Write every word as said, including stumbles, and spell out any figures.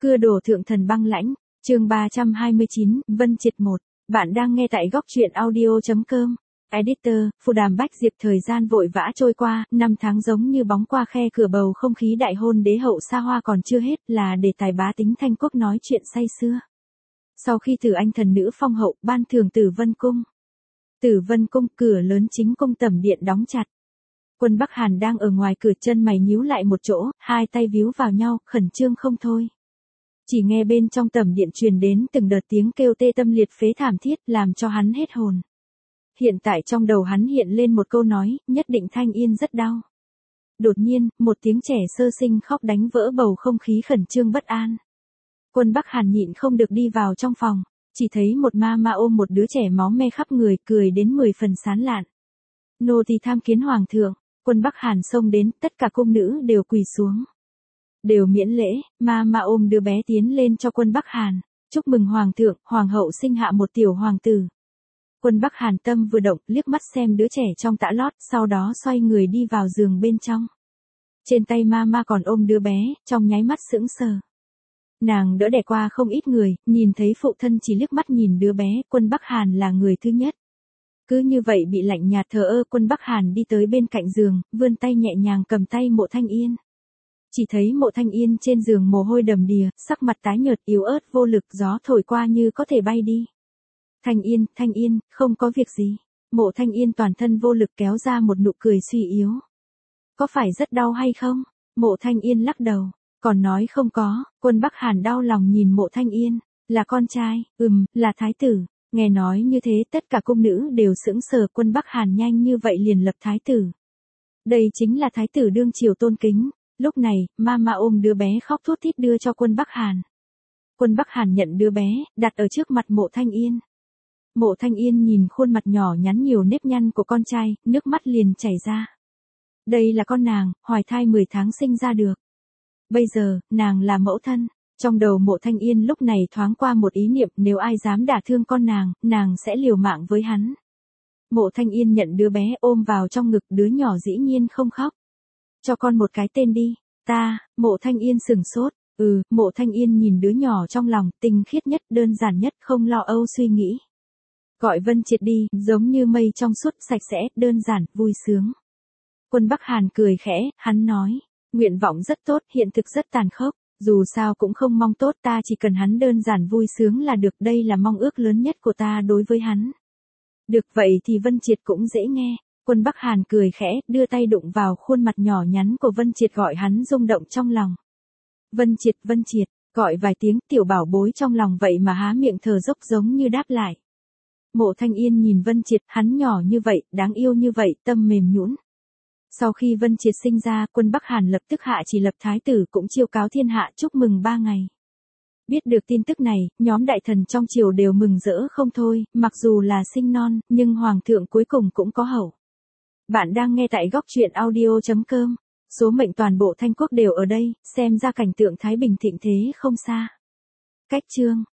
Cưa đổ thượng thần băng lãnh, chương ba trăm hai mươi chín, Vân Triệt một. Bạn đang nghe tại góc truyện audio.com. Editor, Phù Đàm Bách Diệp. Thời gian vội vã trôi qua, năm tháng giống như bóng qua khe cửa, bầu không khí đại hôn đế hậu xa hoa còn chưa hết, là đề tài bá tính Thanh Quốc nói chuyện say sưa. Sau khi Tử Anh thần nữ phong hậu, ban thưởng Tử Vân Cung. Tử Vân Cung, cửa lớn chính cung tẩm điện đóng chặt. Quân Bắc Hàn đang ở ngoài cửa, chân mày nhíu lại một chỗ, hai tay víu vào nhau, khẩn trương không thôi. Chỉ nghe bên trong tẩm điện truyền đến từng đợt tiếng kêu tê tâm liệt phế thảm thiết, làm cho hắn hết hồn. Hiện tại trong đầu hắn hiện lên một câu nói, nhất định Thanh Yên rất đau. Đột nhiên, một tiếng trẻ sơ sinh khóc đánh vỡ bầu không khí khẩn trương bất an. Quân Bắc Hàn nhịn không được đi vào trong phòng, chỉ thấy một ma ma ôm một đứa trẻ máu me khắp người, cười đến mười phần sán lạn. Nô tỳ tham kiến hoàng thượng. Quân Bắc Hàn xông đến, tất cả cung nữ đều quỳ xuống. Đều miễn lễ, ma ma ôm đứa bé tiến lên cho Quân Bắc Hàn. Chúc mừng hoàng thượng, hoàng hậu sinh hạ một tiểu hoàng tử. Quân Bắc Hàn tâm vừa động, liếc mắt xem đứa trẻ trong tã lót, sau đó xoay người đi vào giường bên trong. Trên tay ma ma còn ôm đứa bé, trong nháy mắt sững sờ. Nàng đỡ đẻ qua không ít người, nhìn thấy phụ thân chỉ liếc mắt nhìn đứa bé, Quân Bắc Hàn là người thứ nhất. Cứ như vậy bị lạnh nhạt thờ ơ, Quân Bắc Hàn đi tới bên cạnh giường, vươn tay nhẹ nhàng cầm tay Mộ Thanh Yên. Chỉ thấy Mộ Thanh Yên trên giường mồ hôi đầm đìa, sắc mặt tái nhợt yếu ớt vô lực, gió thổi qua như có thể bay đi. Thanh Yên, Thanh Yên, không có việc gì. Mộ Thanh Yên toàn thân vô lực kéo ra một nụ cười suy yếu. Có phải rất đau hay không? Mộ Thanh Yên lắc đầu, còn nói không có. Quân Bắc Hàn đau lòng nhìn Mộ Thanh Yên, là con trai, ừm, là thái tử. Nghe nói như thế tất cả cung nữ đều sững sờ, Quân Bắc Hàn nhanh như vậy liền lập thái tử. Đây chính là thái tử đương triều tôn kính. Lúc này, mama ôm đứa bé khóc thút thít đưa cho Quân Bắc Hàn. Quân Bắc Hàn nhận đứa bé, đặt ở trước mặt Mộ Thanh Yên. Mộ Thanh Yên nhìn khuôn mặt nhỏ nhắn nhiều nếp nhăn của con trai, nước mắt liền chảy ra. Đây là con nàng, hoài thai mười tháng sinh ra được. Bây giờ, nàng là mẫu thân. Trong đầu Mộ Thanh Yên lúc này thoáng qua một ý niệm, nếu ai dám đả thương con nàng, nàng sẽ liều mạng với hắn. Mộ Thanh Yên nhận đứa bé ôm vào trong ngực, đứa nhỏ dĩ nhiên không khóc. Cho con một cái tên đi. Ta. Mộ Thanh Yên sừng sốt. Ừ. Mộ Thanh Yên nhìn đứa nhỏ trong lòng, tinh khiết nhất, đơn giản nhất, không lo âu suy nghĩ. Gọi Vân Triệt đi, giống như mây trong suốt, sạch sẽ, đơn giản, vui sướng. Quân Bắc Hàn cười khẽ, hắn nói, nguyện vọng rất tốt, hiện thực rất tàn khốc. Dù sao cũng không mong tốt, ta chỉ cần hắn đơn giản vui sướng là được, đây là mong ước lớn nhất của ta đối với hắn. Được vậy thì Vân Triệt cũng dễ nghe. Quân Bắc Hàn cười khẽ, đưa tay đụng vào khuôn mặt nhỏ nhắn của Vân Triệt, gọi hắn rung động trong lòng. Vân Triệt, Vân Triệt, gọi vài tiếng, tiểu bảo bối trong lòng vậy mà há miệng thở dốc giống như đáp lại. Mộ Thanh Yên nhìn Vân Triệt, hắn nhỏ như vậy, đáng yêu như vậy, tâm mềm nhũn. Sau khi Vân Triệt sinh ra, Quân Bắc Hàn lập tức hạ chỉ lập thái tử, cũng chiêu cáo thiên hạ chúc mừng ba ngày. Biết được tin tức này, nhóm đại thần trong triều đều mừng rỡ không thôi, mặc dù là sinh non, nhưng hoàng thượng cuối cùng cũng có hậu. Bạn đang nghe tại góc truyện audio.com. Số mệnh toàn bộ Thanh Quốc đều ở đây, xem ra cảnh tượng thái bình thịnh thế không xa. Cách chương